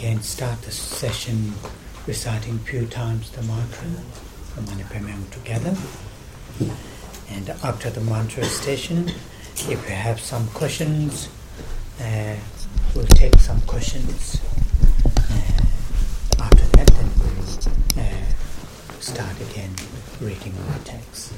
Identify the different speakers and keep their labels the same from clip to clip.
Speaker 1: again start the session reciting a few times the mantra, the Manipamam together. And after the mantra station, if you have some questions, we'll take some questions. After that, then we'll start again reading the text.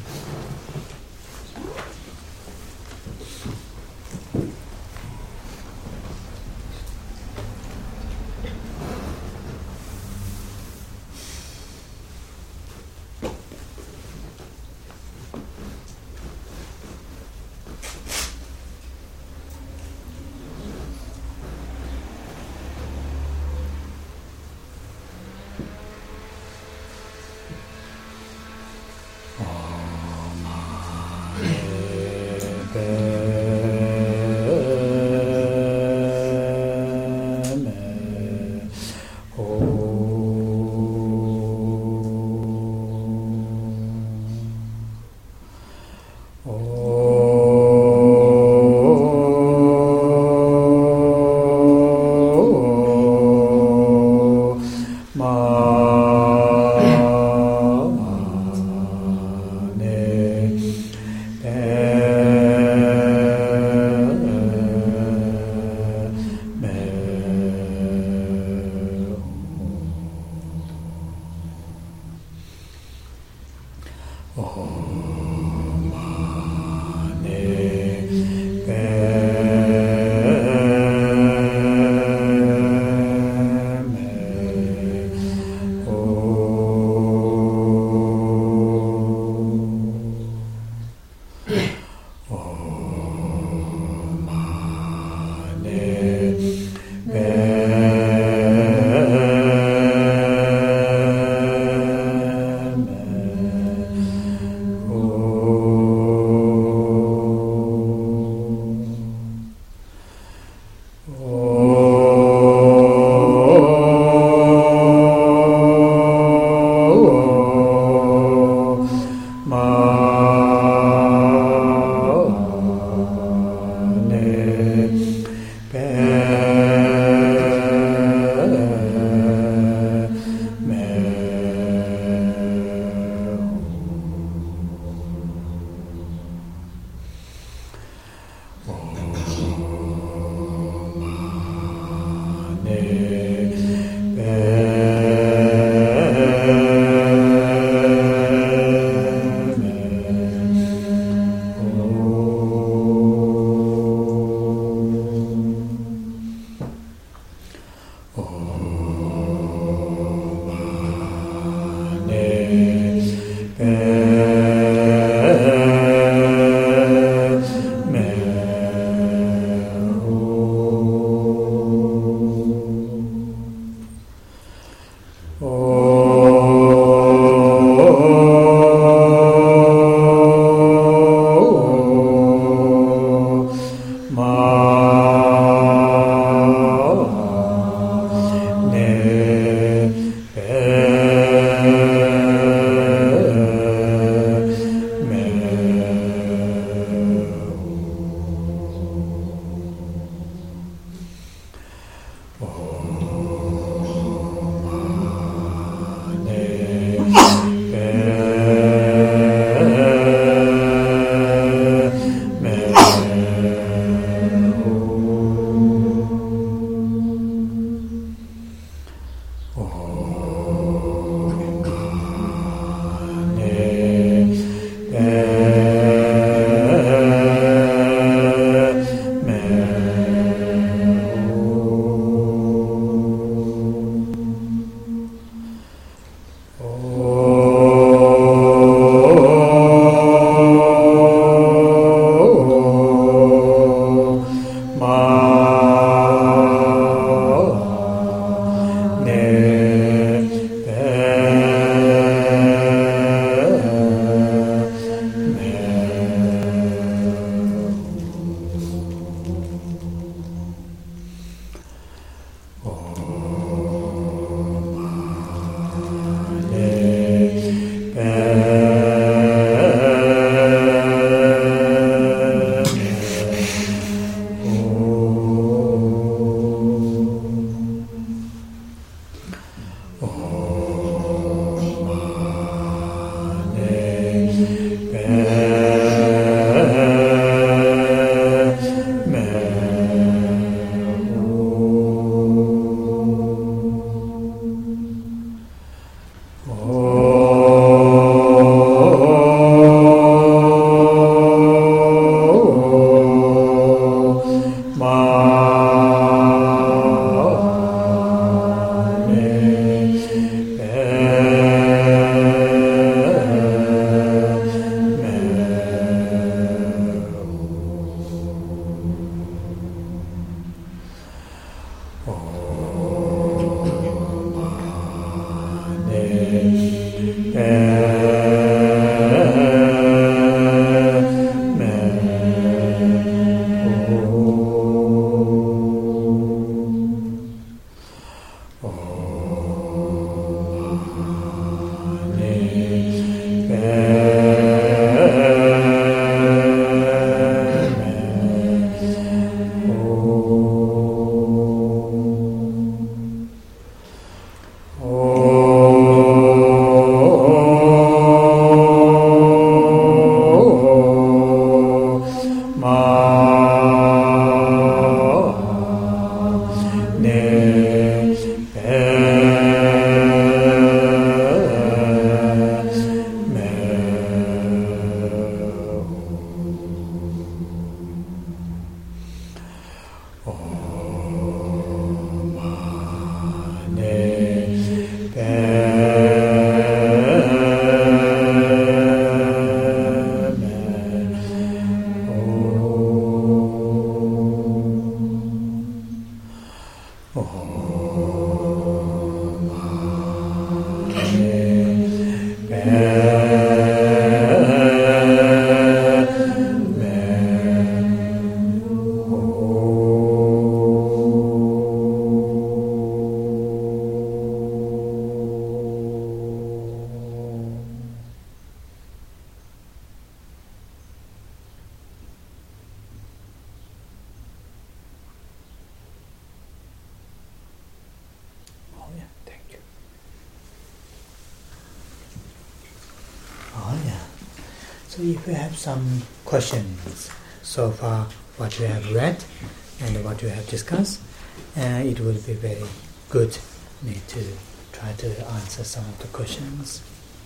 Speaker 1: So if you have some questions so far, what you have read and what you have discussed, it will be very good me to try to answer some of the questions.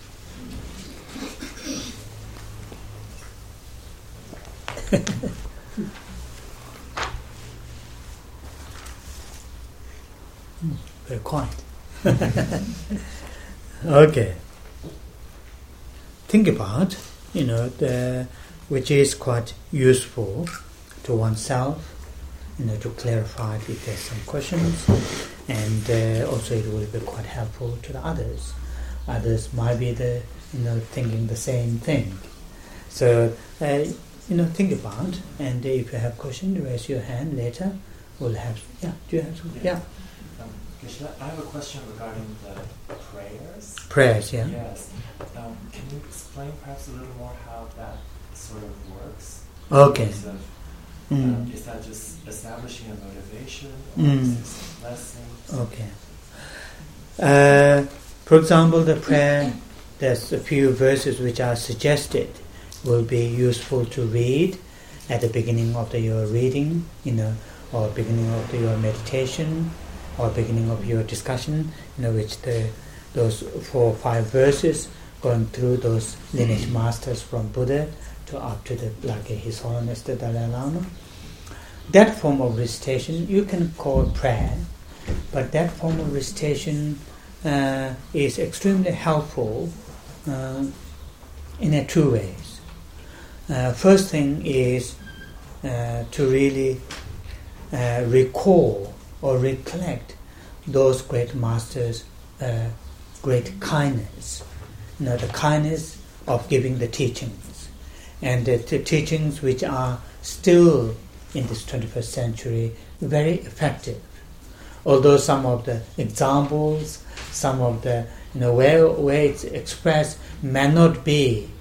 Speaker 1: Very quiet. Okay. Think about, which is quite useful to oneself, to clarify if there's some questions, and also it will be quite helpful to the others. Others might be thinking the same thing. So, think about, and if you have questions, raise your hand later. We'll have, do you have something? Yeah.
Speaker 2: I have a question regarding the prayers.
Speaker 1: Prayers, yeah.
Speaker 2: Yes. Can you explain perhaps a little more how that sort of works?
Speaker 1: Okay.
Speaker 2: Is that just establishing a motivation, or is there some blessing?
Speaker 1: Okay. For example, the prayer, there's a few verses which are suggested will be useful to read at the beginning of your reading, or beginning of your meditation, or beginning of your discussion, which those 4 or 5 verses going through those lineage masters from Buddha to up to His Holiness the Dalai Lama. That form of recitation you can call prayer, but that form of recitation is extremely helpful in 2 ways. First thing is to really recall or recollect those great masters' great kindness, the kindness of giving the teachings, and the teachings which are still in this 21st century very effective. Although some of the examples, some of the where it's expressed may not be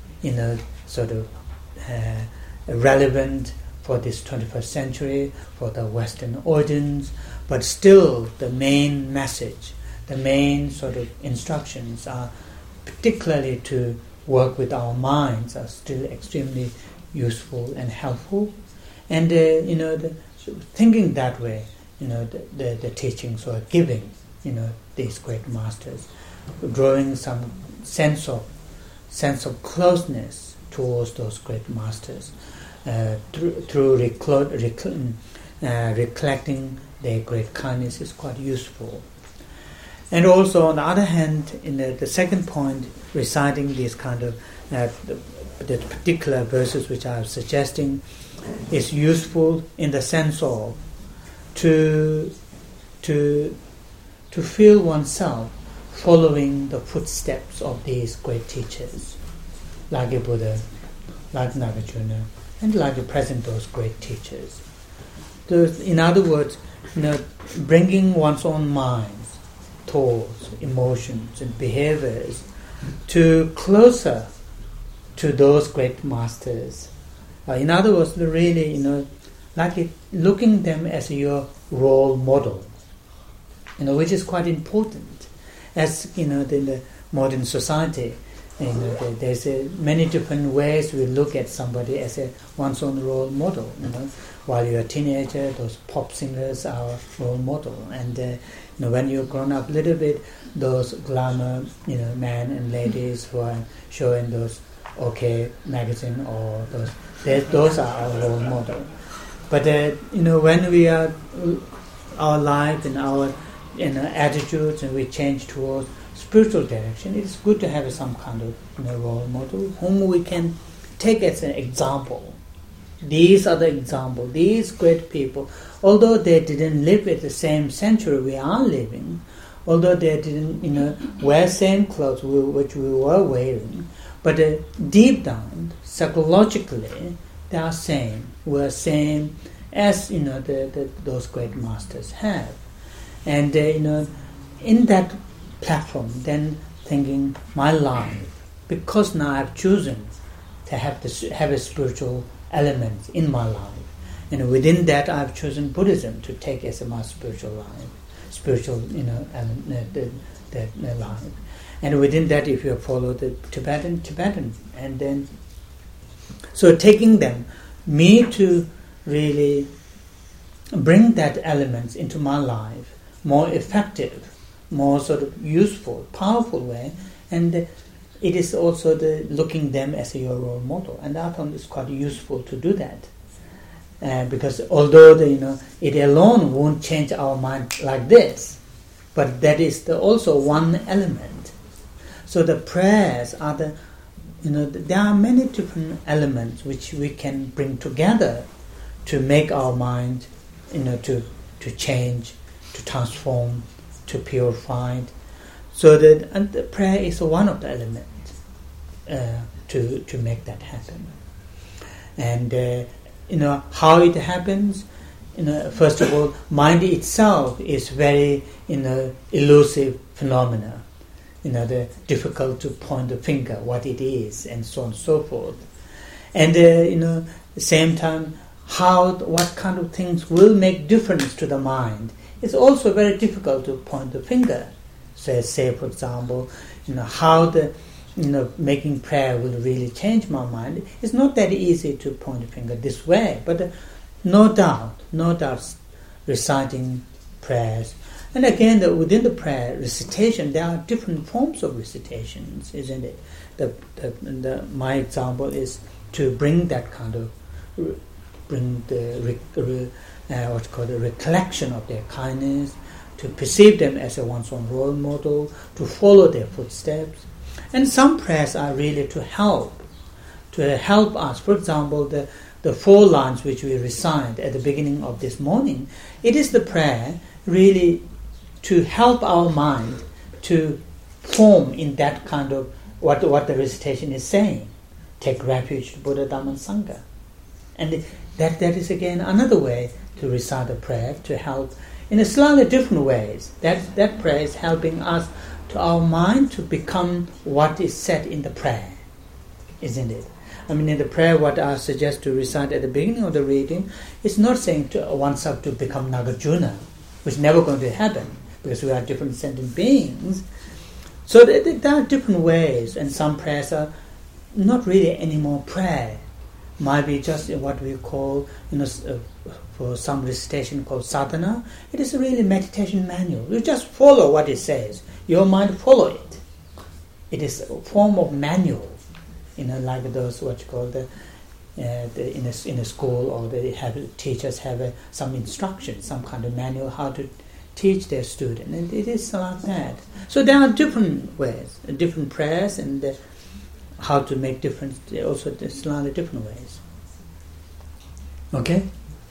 Speaker 1: relevant for this 21st century, for the Western audience, but still the main message, the main sort of instructions are particularly to work with our minds are still extremely useful and helpful. And thinking that way, the teachings are giving, these great masters, drawing some sense of closeness towards those great masters through recollecting their great kindness is quite useful. And also, on the other hand, in the second point, reciting these kind of the particular verses which I was suggesting is useful in the sense of to feel oneself following the footsteps of these great teachers, like a Buddha, like Nagarjuna, and like the present those great teachers. In other words, bringing one's own minds, thoughts, emotions, and behaviors to closer to those great masters. In other words, really, looking them as your role model, which is quite important. As in the modern society, there's many different ways we look at somebody as one's own role model. While you're a teenager, those pop singers are role model, and when you've grown up a little bit, those glamour, men and ladies who are showing those OK magazine or those are our role model. But when we are our life and our attitudes and we change towards spiritual direction, it is good to have some kind of role model whom we can take as an example. These are the example. These great people, although they didn't live at the same century we are living, although they didn't wear same clothes which we were wearing, but deep down, psychologically, they are same. We are same as those great masters have, and in that platform, then thinking my life, because now I've chosen to have a spiritual element in my life, and within that I've chosen Buddhism to take as my spiritual life, life, and within that, if you follow the Tibetan, and then So taking them, me to really bring that elements into my life, more effective, more sort of useful, powerful way, and it is also the looking them as your role model, and I found it's quite useful to do that, because although it alone won't change our mind like this, but that is also one element. So the prayers are there are many different elements which we can bring together to make our mind, to change, to transform, to purify. So and the prayer is one of the elements to make that happen. And how it happens. First of all, mind itself is very elusive phenomena. The difficult to point the finger what it is, and so on and so forth. And at the same time, what kind of things will make difference to the mind. It's also very difficult to point the finger. So say for example, how the making prayer will really change my mind. It's not that easy to point the finger this way, but no doubt, reciting prayers. And again, within the prayer recitation, there are different forms of recitations, isn't it? My example is to bring that kind of, bring the what's called a recollection of their kindness, to perceive them as one's own role model, to follow their footsteps. And some prayers are really to help us. For example, the 4 lines which we recite at the beginning of this morning, it is the prayer really to help our mind to form in that kind of what the recitation is saying. Take refuge to Buddha, Dhamma, and Sangha. And that is again another way to recite a prayer, to help in a slightly different ways. That prayer is helping us to our mind to become what is said in the prayer, isn't it? In the prayer, what I suggest to recite at the beginning of the reading is not saying to oneself to become Nagarjuna, which is never going to happen, because we are different sentient beings. So there are different ways, and some prayers are not really any more prayer. Might be just what we call, for some recitation called sadhana. It is really meditation manual. You just follow what it says. Your mind follow it. It is a form of manual, like those what you call in a school, or they teachers have some instruction, some kind of manual how to teach their student, and it is like that. So there are different ways, different prayers, and how to make difference. Also, slightly different ways. Okay.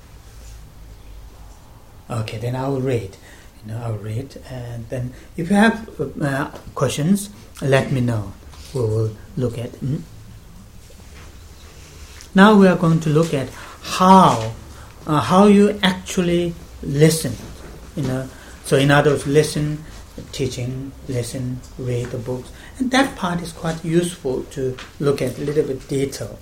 Speaker 1: Okay, then I will read. And then if you have questions, let me know. We will look at. Now we are going to look at how you actually listen. So in other words, listen, teaching, listen, read the books, and that part is quite useful to look at a little bit detail.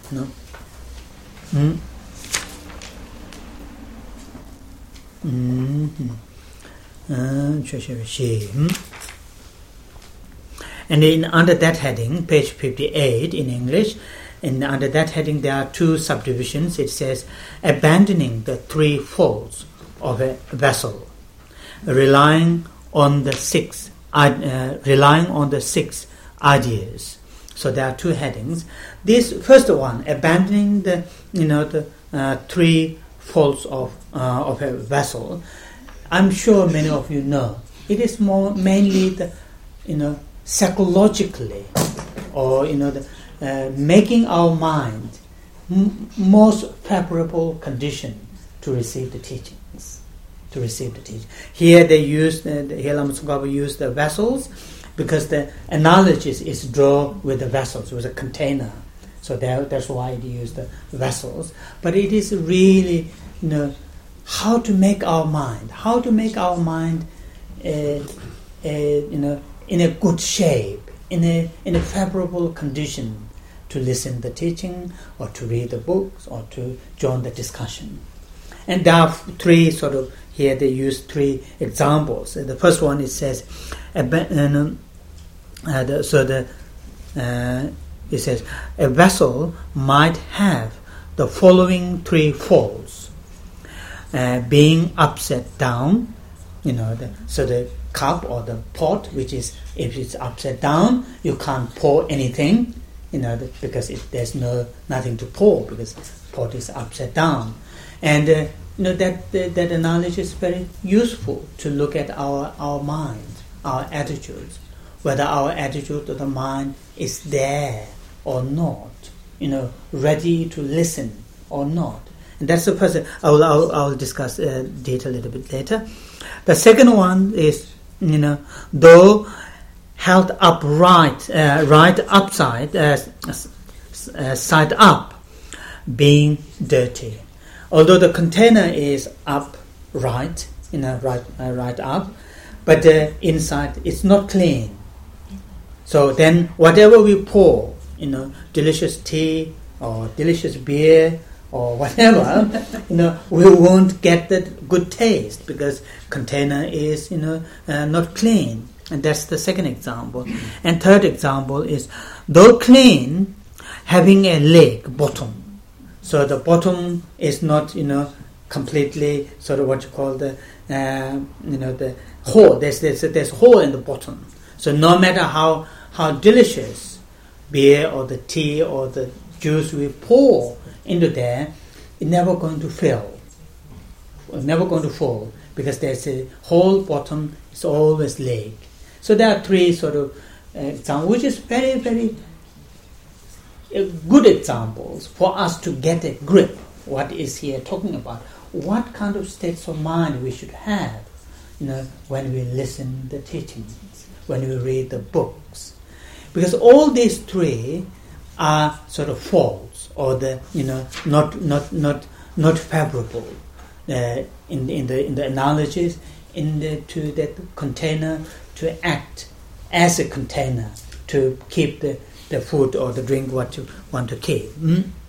Speaker 1: And under that heading, page 58 in English, and under that heading there are 2 subdivisions. It says, abandoning the 3 faults of a vessel, relying on the 6 ideas. So there are 2 headings. This first one, abandoning the 3 faults of a vessel. I'm sure many of you know. It is mainly the psychologically, or making our mind most favorable condition to receive the teachings. Here they use Lama Tsongkhapa used the vessels, because the analogy is drawn with the vessels, with a container. So that's why they use the vessels. But it is really, how to make our mind in a good shape, in a favorable condition to listen to the teaching, or to read the books, or to join the discussion. And there are 3 sort of, here they use 3 examples. The first one, it says, It says a vessel might have the following three faults: being upside down, so the cup or the pot, which is, if it's upside down, you can't pour anything, because there's nothing to pour because the pot is upside down. And that analogy is very useful to look at our mind, our attitudes, whether our attitude of the mind is there or not, ready to listen or not. And that's the person. I'll discuss detail a little bit later. The second one is, though held upright, right upside, side up, being dirty. Although the container is upright, right up, but the inside is not clean. So then, whatever we pour, delicious tea or delicious beer or whatever, we won't get that good taste because container is, not clean. And that's the second example. And third example is, though clean, having a leg, bottom. So the bottom is not, completely sort of what you call the hole. There's hole in the bottom. So no matter how delicious beer or the tea or the juice we pour into there, it's never going to fill. It's never going to fall because there's a whole bottom. It's always leg. So there are three sort of examples, which is very, very good examples for us to get a grip. What is here talking about? What kind of states of mind we should have, when we listen to the teachings, when we read the books, because all these three are sort of faults or the not favorable in the analogies to that container to act as a container to keep the food or the drink what you want to keep.